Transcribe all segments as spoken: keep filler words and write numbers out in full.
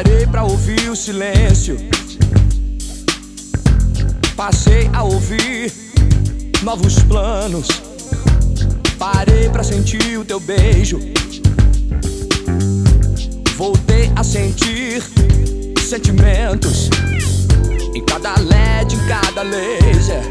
Parei pra ouvir o silêncio, passei a ouvir novos planos. Parei pra sentir o teu beijo, voltei a sentir sentimentos em cada L E D, em cada laser,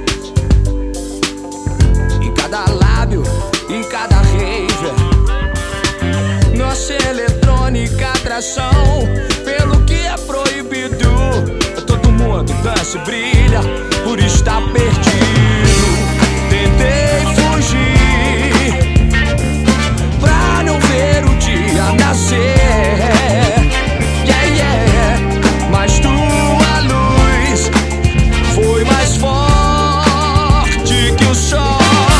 em cada lábio, em cada rave. Nossa eletrônica atração pelo que é proibido. Todo mundo dança e brilha por estar perdido. Tentei fugir pra não ver o dia nascer, yeah, yeah. Mas tua luz foi mais forte que o sol.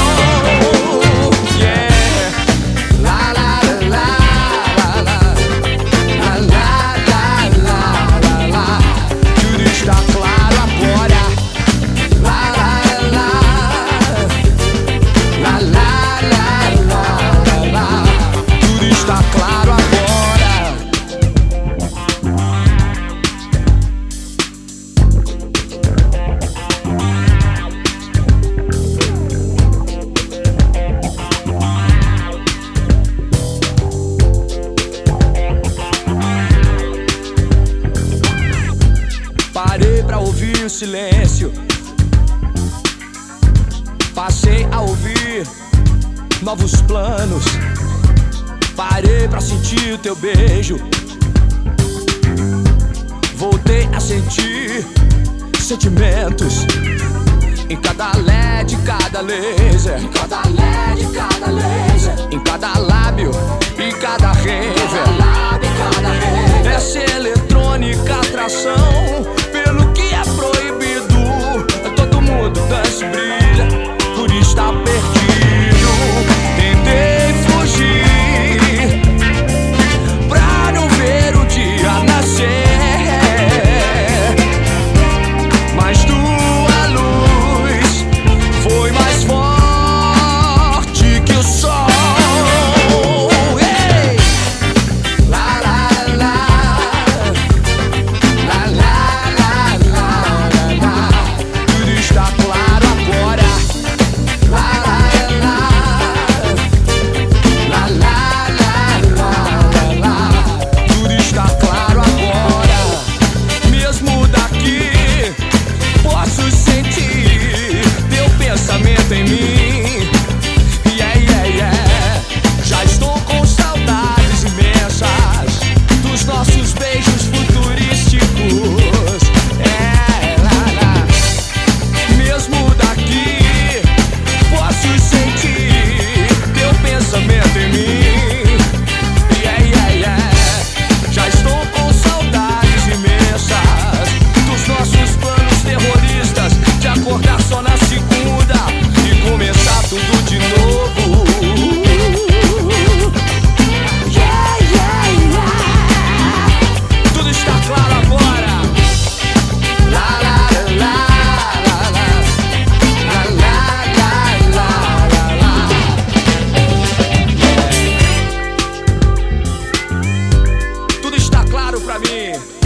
Parei pra ouvir o silêncio, passei a ouvir novos planos. Parei pra sentir o teu beijo, voltei a sentir sentimentos em cada L E D, cada laser, em cada L E D, cada laser, em cada lábio, em cada rave. Essa eletrônica atração pelo que é proibido. Todo mundo dança e brilha por estar perdido. Tentei fugir pra não ver o dia nascer, mas tua luz foi mais forte que o sol. Em mim, yeah, yeah, yeah. Já estou com saudades imensas dos nossos beijos futurísticos. É, lá, lá. Mesmo daqui, posso sentir teu pensamento em mim. Yeah, yeah, yeah. Já estou com saudades imensas dos nossos planos terroristas, de acordar só na segunda, começar tudo de novo. Yeah, yeah, yeah. Tudo está claro agora. La la la la la la la la la la la. Yeah. Tudo está claro pra mim.